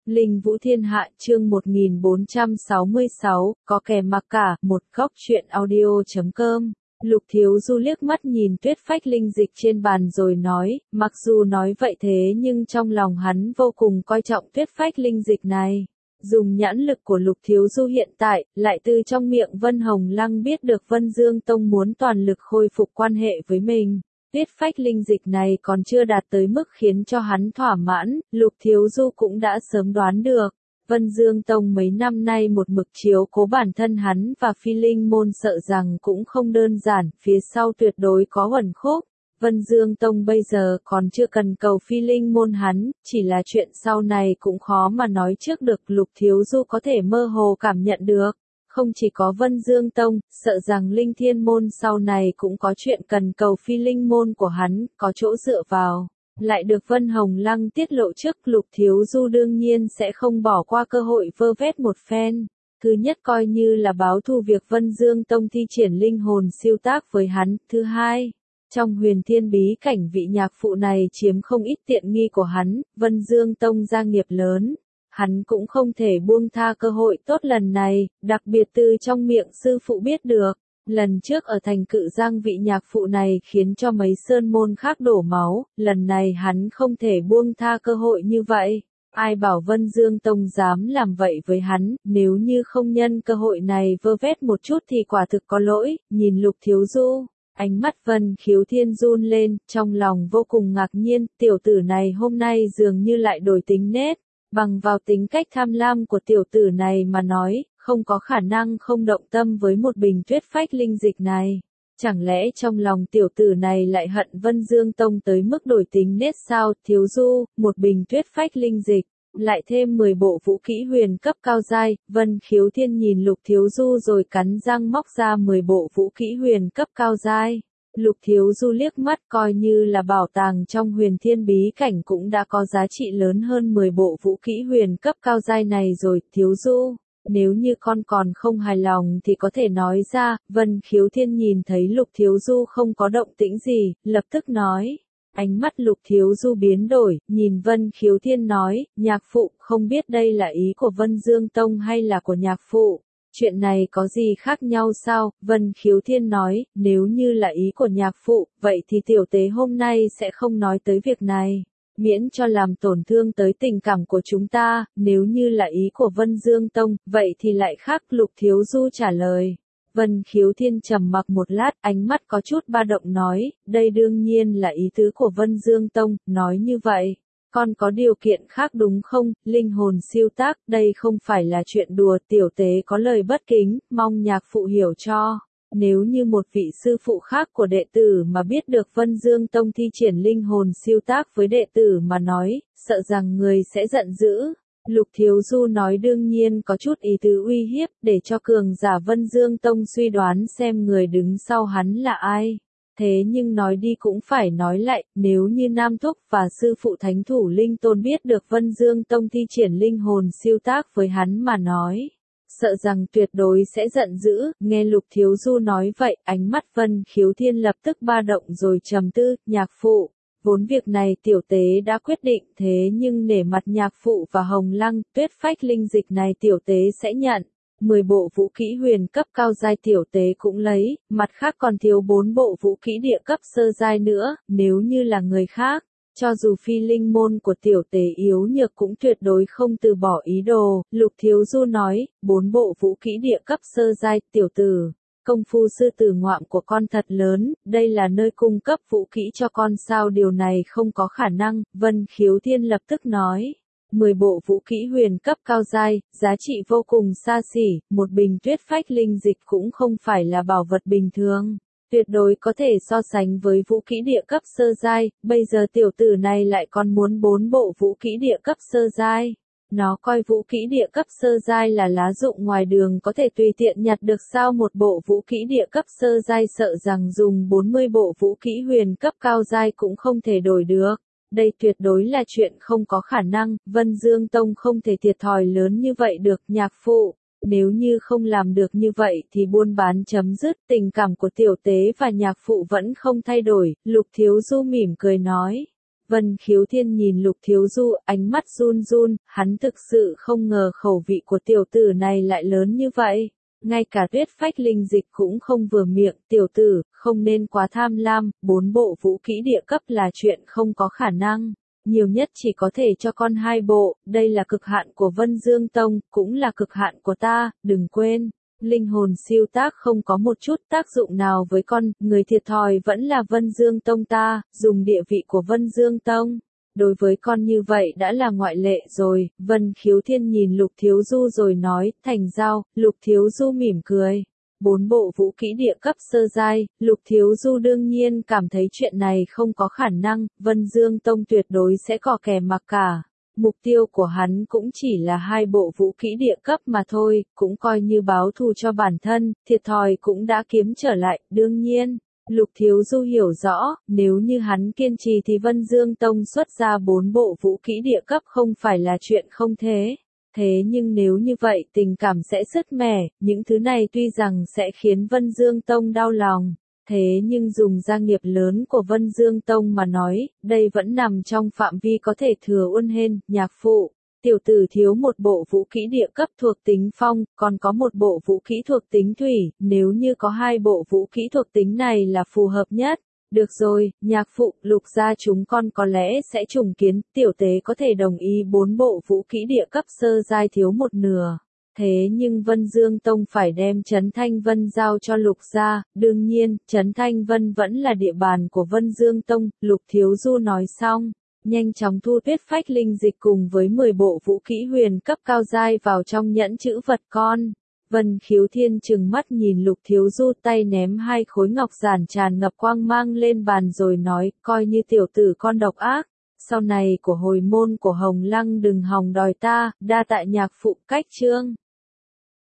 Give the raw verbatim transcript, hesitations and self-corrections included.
Linh Vũ Thiên Hạ chương một nghìn bốn trăm sáu mươi sáu, có kẻ mặc cả, một góc truyện audio.com. Lục Thiếu Du liếc mắt nhìn tuyết phách linh dịch trên bàn rồi nói, mặc dù nói vậy thế nhưng trong lòng hắn vô cùng coi trọng tuyết phách linh dịch này. Dùng nhãn lực của Lục Thiếu Du hiện tại, lại từ trong miệng Vân Hồng Lăng biết được Vân Dương Tông muốn toàn lực khôi phục quan hệ với mình. Tuyết phách linh dịch này còn chưa đạt tới mức khiến cho hắn thỏa mãn, Lục Thiếu Du cũng đã sớm đoán được. Vân Dương Tông mấy năm nay một mực chiếu cố bản thân hắn và Phi Linh Môn sợ rằng cũng không đơn giản, phía sau tuyệt đối có uẩn khúc. Vân Dương Tông bây giờ còn chưa cần cầu Phi Linh Môn hắn, chỉ là chuyện sau này cũng khó mà nói trước được. Lục Thiếu Du có thể mơ hồ cảm nhận được. Không chỉ có Vân Dương Tông, sợ rằng Linh Thiên Môn sau này cũng có chuyện cần cầu Phi Linh Môn của hắn, có chỗ dựa vào. Lại được Vân Hồng Lăng tiết lộ trước, Lục Thiếu Du đương nhiên sẽ không bỏ qua cơ hội vơ vét một phen. Thứ nhất coi như là báo thù việc Vân Dương Tông thi triển linh hồn siêu tác với hắn. Thứ hai, trong huyền thiên bí cảnh vị nhạc phụ này chiếm không ít tiện nghi của hắn, Vân Dương Tông gia nghiệp lớn. Hắn cũng không thể buông tha cơ hội tốt lần này, đặc biệt từ trong miệng sư phụ biết được. Lần trước ở thành Cự Giang vị nhạc phụ này khiến cho mấy sơn môn khác đổ máu, lần này hắn không thể buông tha cơ hội như vậy. Ai bảo Vân Dương Tông dám làm vậy với hắn, nếu như không nhân cơ hội này vơ vét một chút thì quả thực có lỗi. Nhìn Lục Thiếu Du, ánh mắt Vân Khiếu Thiên run lên, trong lòng vô cùng ngạc nhiên, tiểu tử này hôm nay dường như lại đổi tính nết. Bằng vào tính cách tham lam của tiểu tử này mà nói, không có khả năng không động tâm với một bình tuyết phách linh dịch này. Chẳng lẽ trong lòng tiểu tử này lại hận Vân Dương Tông tới mức đổi tính nết sao? Thiếu Du, một bình tuyết phách linh dịch, lại thêm mười bộ vũ kỹ huyền cấp cao giai. Vân Khiếu Thiên nhìn Lục Thiếu Du rồi cắn răng móc ra mười bộ vũ kỹ huyền cấp cao giai. Lục Thiếu Du liếc mắt coi như là bảo tàng trong huyền thiên bí cảnh cũng đã có giá trị lớn hơn mười bộ vũ kỹ huyền cấp cao giai này rồi. Thiếu Du, nếu như con còn không hài lòng thì có thể nói ra. Vân Khiếu Thiên nhìn thấy Lục Thiếu Du không có động tĩnh gì, lập tức nói. Ánh mắt Lục Thiếu Du biến đổi, nhìn Vân Khiếu Thiên nói, nhạc phụ, không biết đây là ý của Vân Dương Tông hay là của nhạc phụ. Chuyện này có gì khác nhau sao? Vân Khiếu Thiên nói, nếu như là ý của nhạc phụ, vậy thì tiểu tế hôm nay sẽ không nói tới việc này, miễn cho làm tổn thương tới tình cảm của chúng ta. Nếu như là ý của Vân Dương Tông, vậy thì lại khác. Lục Thiếu Du trả lời. Vân Khiếu Thiên trầm mặc một lát, ánh mắt có chút ba động nói, đây đương nhiên là ý tứ của Vân Dương Tông. Nói như vậy, con có điều kiện khác đúng không? Linh hồn siêu tác, đây không phải là chuyện đùa, tiểu tế có lời bất kính, mong nhạc phụ hiểu cho. Nếu như một vị sư phụ khác của đệ tử mà biết được Vân Dương Tông thi triển linh hồn siêu tác với đệ tử mà nói, sợ rằng người sẽ giận dữ. Lục Thiếu Du nói đương nhiên có chút ý tứ uy hiếp, để cho cường giả Vân Dương Tông suy đoán xem người đứng sau hắn là ai. Thế nhưng nói đi cũng phải nói lại, nếu như Nam Thúc và sư phụ Thánh Thủ Linh Tôn biết được Vân Dương Tông thi triển linh hồn siêu tác với hắn mà nói, sợ rằng tuyệt đối sẽ giận dữ. Nghe Lục Thiếu Du nói vậy, ánh mắt Vân Khiếu Thiên lập tức ba động rồi trầm tư. Nhạc phụ, vốn việc này tiểu tế đã quyết định, thế nhưng nể mặt nhạc phụ và Hồng Lăng, tuyết phách linh dịch này tiểu tế sẽ nhận. mười bộ vũ kỹ huyền cấp cao giai tiểu tế cũng lấy, mặt khác còn thiếu bốn bộ vũ kỹ địa cấp sơ giai nữa. Nếu như là người khác, cho dù Phi Linh Môn của tiểu tế yếu nhược cũng tuyệt đối không từ bỏ ý đồ. Lục Thiếu Du nói, bốn bộ vũ kỹ địa cấp sơ giai. Tiểu tử, công phu sư tử ngoạm của con thật lớn, đây là nơi cung cấp vũ kỹ cho con sao? Điều này không có khả năng. Vân Khiếu Thiên lập tức nói. mười bộ vũ kỹ huyền cấp cao giai, giá trị vô cùng xa xỉ, một bình tuyết phách linh dịch cũng không phải là bảo vật bình thường, tuyệt đối có thể so sánh với vũ kỹ địa cấp sơ giai. Bây giờ tiểu tử này lại còn muốn bốn bộ vũ kỹ địa cấp sơ giai. Nó coi vũ kỹ địa cấp sơ giai là lá dụng ngoài đường có thể tùy tiện nhặt được sao? Một bộ vũ kỹ địa cấp sơ giai sợ rằng dùng bốn mươi bộ vũ kỹ huyền cấp cao giai cũng không thể đổi được. Đây tuyệt đối là chuyện không có khả năng. Vân Dương Tông không thể thiệt thòi lớn như vậy được. Nhạc phụ, nếu như không làm được như vậy thì buôn bán chấm dứt. Tình cảm của tiểu tế và nhạc phụ vẫn không thay đổi. Lục Thiếu Du mỉm cười nói. Vân Khiếu Thiên nhìn Lục Thiếu Du, ánh mắt run run, hắn thực sự không ngờ khẩu vị của tiểu tử này lại lớn như vậy. Ngay cả Tuyết Phách Linh Dịch cũng không vừa miệng, tiểu tử, không nên quá tham lam, bốn bộ vũ kỹ địa cấp là chuyện không có khả năng. Nhiều nhất chỉ có thể cho con hai bộ, đây là cực hạn của Vân Dương Tông, cũng là cực hạn của ta, đừng quên. Linh hồn siêu tác không có một chút tác dụng nào với con, người thiệt thòi vẫn là Vân Dương Tông ta, dùng địa vị của Vân Dương Tông. Đối với con như vậy đã là ngoại lệ rồi, Vân Khiếu Thiên nhìn Lục Thiếu Du rồi nói, thành giao, Lục Thiếu Du mỉm cười. Bốn bộ vũ kỹ địa cấp sơ giai, Lục Thiếu Du đương nhiên cảm thấy chuyện này không có khả năng, Vân Dương Tông tuyệt đối sẽ cò kè mặc cả. Mục tiêu của hắn cũng chỉ là hai bộ vũ kỹ địa cấp mà thôi, cũng coi như báo thù cho bản thân, thiệt thòi cũng đã kiếm trở lại, đương nhiên. Lục Thiếu Du hiểu rõ, nếu như hắn kiên trì thì Vân Dương Tông xuất ra bốn bộ vũ kỹ địa cấp không phải là chuyện không thế. Thế nhưng nếu như vậy tình cảm sẽ sứt mẻ, những thứ này tuy rằng sẽ khiến Vân Dương Tông đau lòng. Thế nhưng dùng gia nghiệp lớn của Vân Dương Tông mà nói, đây vẫn nằm trong phạm vi có thể thừa uôn hên, nhạc phụ. Tiểu tử thiếu một bộ vũ kỹ địa cấp thuộc tính phong, còn có một bộ vũ kỹ thuộc tính thủy, nếu như có hai bộ vũ kỹ thuộc tính này là phù hợp nhất. Được rồi, nhạc phụ, Lục gia chúng con có lẽ sẽ trùng kiến, tiểu tế có thể đồng ý bốn bộ vũ kỹ địa cấp sơ giai thiếu một nửa. Thế nhưng Vân Dương Tông phải đem Trấn Thanh Vân giao cho Lục gia, đương nhiên, Trấn Thanh Vân vẫn là địa bàn của Vân Dương Tông, Lục Thiếu Du nói xong. Nhanh chóng thu Tuyết Phách Linh Dịch cùng với mười bộ vũ kỹ huyền cấp cao giai vào trong nhẫn chữ vật con. Vân Khiếu Thiên trừng mắt nhìn Lục Thiếu Du, tay ném hai khối ngọc giản tràn ngập quang mang lên bàn rồi nói, coi như tiểu tử con độc ác. Sau này của hồi môn của Hồng Lăng đừng hòng đòi ta, đa tại nhạc phụ cách chương.